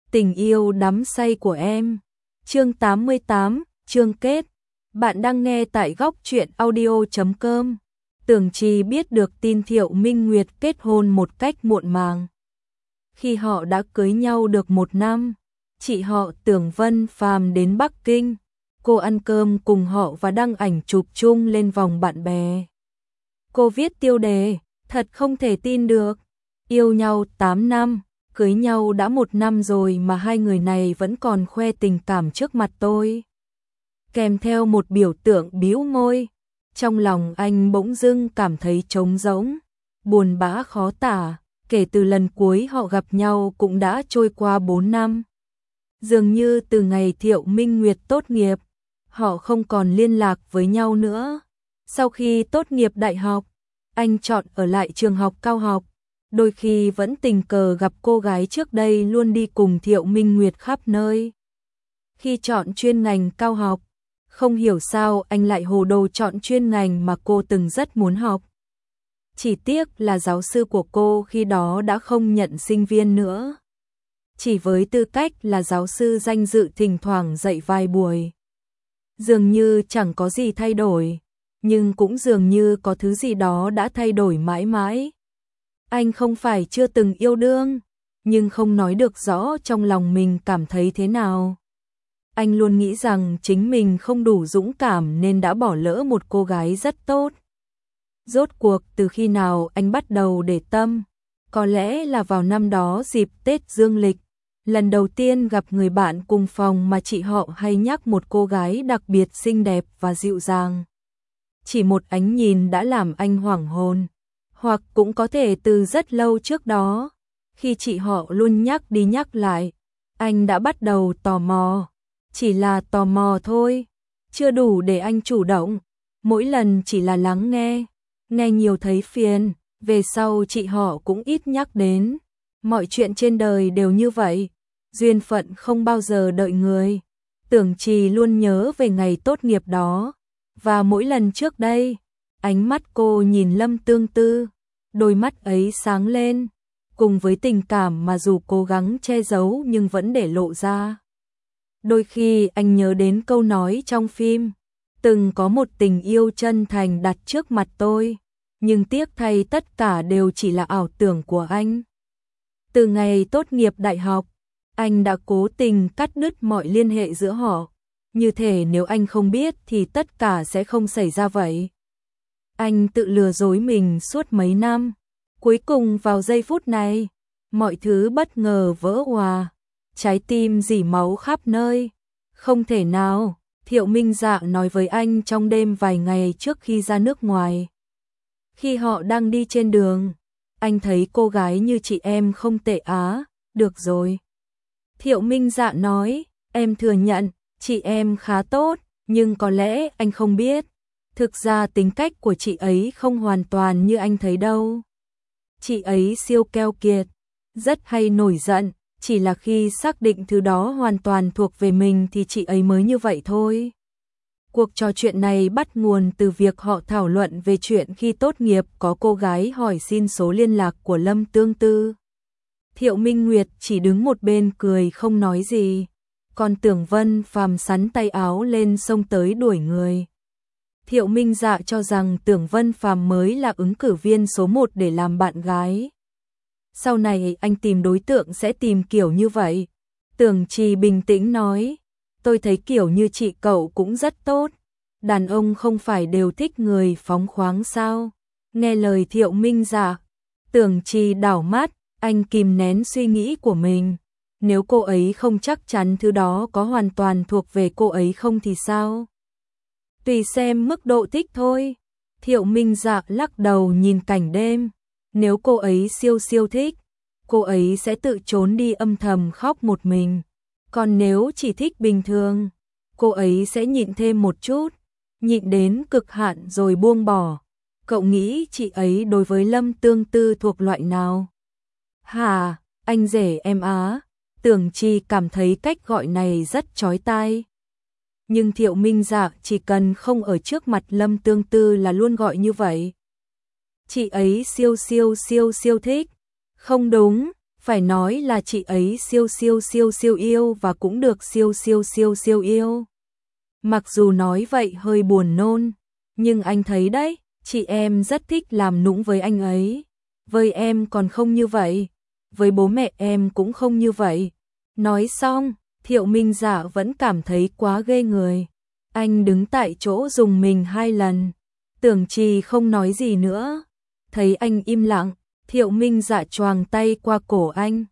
Tình yêu đắm say của em. Chương 88, chương kết. Bạn đang nghe tại góc truyện audio.com. Tưởng Trì biết được tin Thiệu Minh Nguyệt kết hôn một cách muộn màng. Khi họ đã cưới nhau được 1 năm, chị họ Tưởng Vân Phàm đến Bắc Kinh. Cô ăn cơm cùng họ và đăng ảnh chụp chung lên vòng bạn bè. Cô viết tiêu đề, thật không thể tin được. Yêu nhau 8 năm, cưới nhau đã 1 năm rồi mà hai người này vẫn còn khoe tình cảm trước mặt tôi. Kèm theo một biểu tượng bĩu môi. Trong lòng anh bỗng dưng cảm thấy trống rỗng, buồn bã khó tả. Kể từ lần cuối họ gặp nhau cũng đã trôi qua 4 năm. Dường như từ ngày Thiệu Minh Nguyệt tốt nghiệp, họ không còn liên lạc với nhau nữa. Sau khi tốt nghiệp đại học, anh chọn ở lại trường học cao học. Đôi khi vẫn tình cờ gặp cô gái trước đây luôn đi cùng Thiệu Minh Nguyệt khắp nơi. Khi chọn chuyên ngành cao học, không hiểu sao anh lại hồ đồ chọn chuyên ngành mà cô từng rất muốn học. Chỉ tiếc là giáo sư của cô khi đó đã không nhận sinh viên nữa. Chỉ với tư cách là giáo sư danh dự thỉnh thoảng dạy vài buổi. Dường như chẳng có gì thay đổi, nhưng cũng dường như có thứ gì đó đã thay đổi mãi mãi. Anh không phải chưa từng yêu đương, nhưng không nói được rõ trong lòng mình cảm thấy thế nào. Anh luôn nghĩ rằng chính mình không đủ dũng cảm nên đã bỏ lỡ một cô gái rất tốt. Rốt cuộc từ khi nào anh bắt đầu để tâm? Có lẽ là vào năm đó dịp Tết Dương lịch, lần đầu tiên gặp người bạn cùng phòng mà chị họ hay nhắc một cô gái đặc biệt xinh đẹp và dịu dàng. Chỉ một ánh nhìn đã làm anh hoảng hồn. Hoặc cũng có thể từ rất lâu trước đó, khi chị họ luôn nhắc đi nhắc lại, anh đã bắt đầu tò mò. Chỉ là tò mò thôi, chưa đủ để anh chủ động. Mỗi lần chỉ là lắng nghe, nghe nhiều thấy phiền, về sau chị họ cũng ít nhắc đến. Mọi chuyện trên đời đều như vậy, duyên phận không bao giờ đợi người. Tưởng Trì luôn nhớ về ngày tốt nghiệp đó, và mỗi lần trước đây, ánh mắt cô nhìn Lâm Tương Tư, đôi mắt ấy sáng lên, cùng với tình cảm mà dù cố gắng che giấu nhưng vẫn để lộ ra. Đôi khi anh nhớ đến câu nói trong phim, từng có một tình yêu chân thành đặt trước mặt tôi, nhưng tiếc thay tất cả đều chỉ là ảo tưởng của anh. Từ ngày tốt nghiệp đại học, anh đã cố tình cắt đứt mọi liên hệ giữa họ, như thể nếu anh không biết thì tất cả sẽ không xảy ra vậy. Anh tự lừa dối mình suốt mấy năm, cuối cùng vào giây phút này, mọi thứ bất ngờ vỡ òa, trái tim rỉ máu khắp nơi. Không thể nào, Thiệu Minh Dạ nói với anh trong đêm vài ngày trước khi ra nước ngoài. Khi họ đang đi trên đường, anh thấy cô gái như chị em không tệ á, được rồi. Thiệu Minh Dạ nói, em thừa nhận, chị em khá tốt, nhưng có lẽ anh không biết. Thực ra tính cách của chị ấy không hoàn toàn như anh thấy đâu. Chị ấy siêu keo kiệt, rất hay nổi giận, chỉ là khi xác định thứ đó hoàn toàn thuộc về mình thì chị ấy mới như vậy thôi. Cuộc trò chuyện này bắt nguồn từ việc họ thảo luận về chuyện khi tốt nghiệp có cô gái hỏi xin số liên lạc của Lâm Tương Tư. Thiệu Minh Nguyệt chỉ đứng một bên cười không nói gì, còn Tưởng Vân Phàm sắn tay áo lên xông tới đuổi người. Thiệu Minh Dạ cho rằng Tưởng Vân Phàm mới là ứng cử viên số 1 để làm bạn gái. Sau này anh tìm đối tượng sẽ tìm kiểu như vậy. Tưởng Trì bình tĩnh nói, tôi thấy kiểu như chị cậu cũng rất tốt. Đàn ông không phải đều thích người phóng khoáng sao? Nghe lời Thiệu Minh Dạ, Tưởng Trì đảo mắt, anh kìm nén suy nghĩ của mình. Nếu cô ấy không chắc chắn thứ đó có hoàn toàn thuộc về cô ấy không thì sao? Tùy xem mức độ thích thôi. Thiệu Minh Dạ lắc đầu nhìn cảnh đêm. Nếu cô ấy siêu siêu thích, cô ấy sẽ tự trốn đi âm thầm khóc một mình. Còn nếu chỉ thích bình thường, cô ấy sẽ nhịn thêm một chút, nhịn đến cực hạn rồi buông bỏ. Cậu nghĩ chị ấy đối với Lâm Tương Tư thuộc loại nào? Hả, anh rể em á. Tưởng Trì cảm thấy cách gọi này rất chói tai. Nhưng Thiệu Minh Dạ chỉ cần không ở trước mặt Lâm Tương Tư là luôn gọi như vậy. Chị ấy siêu siêu siêu siêu thích. Không đúng, Phải nói là chị ấy siêu siêu siêu siêu yêu và cũng được siêu siêu siêu siêu yêu. Mặc dù nói vậy hơi buồn nôn, nhưng anh thấy đấy, chị em rất thích làm nũng với anh ấy. Với em còn không như vậy, với bố mẹ em cũng không như vậy. Nói xong, Thiệu Minh Dạ vẫn cảm thấy quá ghê người. Anh đứng tại chỗ rùng mình 2 lần. Tưởng Trì không nói gì nữa. Thấy anh im lặng, Thiệu Minh Dạ choàng tay qua cổ anh.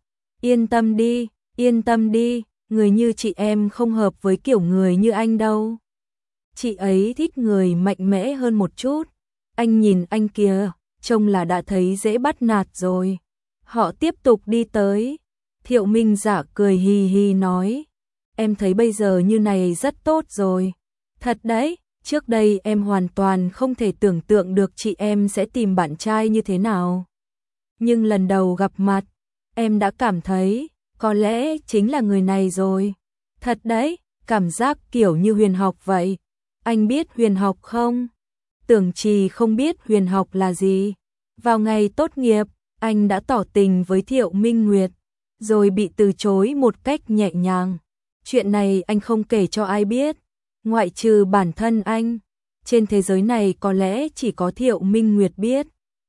Yên tâm đi, người như chị em không hợp với kiểu người như anh đâu. Chị ấy thích người mạnh mẽ hơn một chút. Anh nhìn anh kìa, trông là đã thấy dễ bắt nạt rồi. Họ tiếp tục đi tới. Thiệu Minh Dạ cười hì hì nói, em thấy bây giờ như này rất tốt rồi. Thật đấy, trước đây em hoàn toàn không thể tưởng tượng được chị em sẽ tìm bạn trai như thế nào. Nhưng lần đầu gặp mặt, em đã cảm thấy, có lẽ chính là người này rồi. Thật đấy, cảm giác kiểu như huyền học vậy. Anh biết huyền học không? Tưởng Trì không biết huyền học là gì. Vào ngày tốt nghiệp, anh đã tỏ tình với Thiệu Minh Nguyệt, rồi bị từ chối một cách nhẹ nhàng. Chuyện này anh không kể cho ai biết, ngoại trừ bản thân anh. Trên thế giới này có lẽ chỉ có Thiệu Minh Nguyệt biết.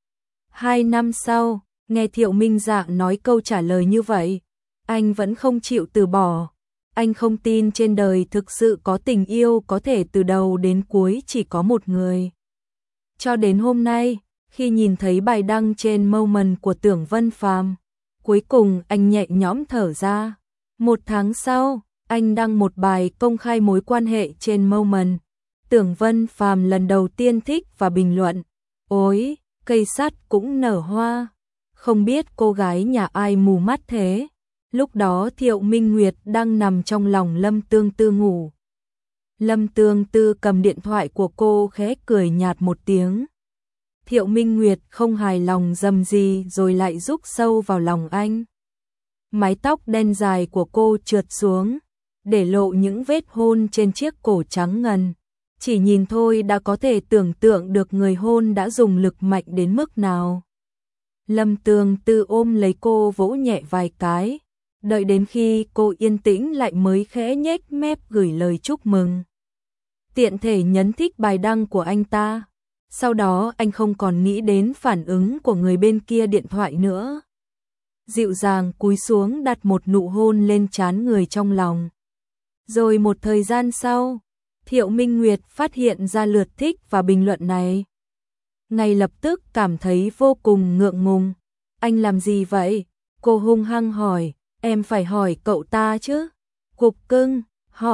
2 năm sau, nghe Thiệu Minh Dạ nói câu trả lời như vậy, anh vẫn không chịu từ bỏ. Anh không tin trên đời thực sự có tình yêu có thể từ đầu đến cuối chỉ có một người. Cho đến hôm nay, khi nhìn thấy bài đăng trên Moment của Tưởng Vân Phàm, cuối cùng anh nhẹ nhõm thở ra. 1 tháng sau, anh đăng một bài công khai mối quan hệ trên Moment. Tưởng Vân Phàm lần đầu tiên thích và bình luận, ôi, cây sắt cũng nở hoa. Không biết cô gái nhà ai mù mắt thế. Lúc đó Thiệu Minh Nguyệt đang nằm trong lòng Lâm Tương Tư ngủ. Lâm Tương Tư cầm điện thoại của cô khẽ cười nhạt một tiếng. Thiệu Minh Nguyệt không hài lòng dầm gì rồi lại rúc sâu vào lòng anh. Mái tóc đen dài của cô trượt xuống, để lộ những vết hôn trên chiếc cổ trắng ngần. Chỉ nhìn thôi đã có thể tưởng tượng được người hôn đã dùng lực mạnh đến mức nào. Lâm Tương Tư ôm lấy cô vỗ nhẹ vài cái, đợi đến khi cô yên tĩnh lại mới khẽ nhếch mép gửi lời chúc mừng. Tiện thể nhấn thích bài đăng của anh ta. Sau đó anh không còn nghĩ đến phản ứng của người bên kia điện thoại nữa. Dịu dàng cúi xuống đặt một nụ hôn lên trán người trong lòng. Rồi một thời gian sau, Thiệu Minh Nguyệt phát hiện ra lượt thích và bình luận này. Ngay lập tức cảm thấy vô cùng ngượng ngùng. Anh làm gì vậy? Cô hung hăng hỏi, em phải hỏi cậu ta chứ. Cục cưng,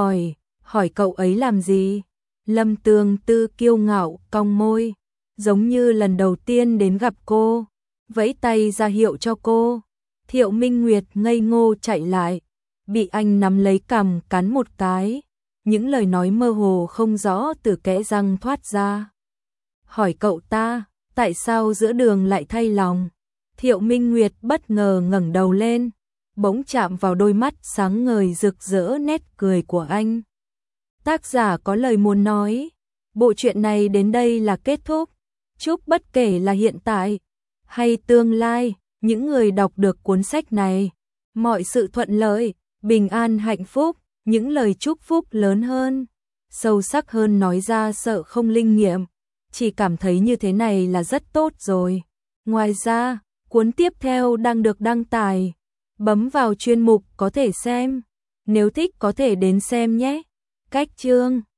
hỏi cậu ấy làm gì? Lâm Tương Tư kiêu ngạo cong môi, giống như lần đầu tiên đến gặp cô, vẫy tay ra hiệu cho cô. Thiệu Minh Nguyệt ngây ngô chạy lại, bị anh nắm lấy cằm cắn một cái, những lời nói mơ hồ không rõ từ kẽ răng thoát ra. Hỏi cậu ta, tại sao giữa đường lại thay lòng? Thiệu Minh Nguyệt bất ngờ ngẩng đầu lên, bỗng chạm vào đôi mắt sáng ngời rực rỡ nét cười của anh. Tác giả có lời muốn nói, bộ truyện này đến đây là kết thúc. Chúc bất kể là hiện tại hay tương lai, những người đọc được cuốn sách này, mọi sự thuận lợi, bình an hạnh phúc, những lời chúc phúc lớn hơn, sâu sắc hơn nói ra sợ không linh nghiệm, chỉ cảm thấy như thế này là rất tốt rồi. Ngoài ra, cuốn tiếp theo đang được đăng tải, bấm vào chuyên mục có thể xem, nếu thích có thể đến xem nhé. Cách chương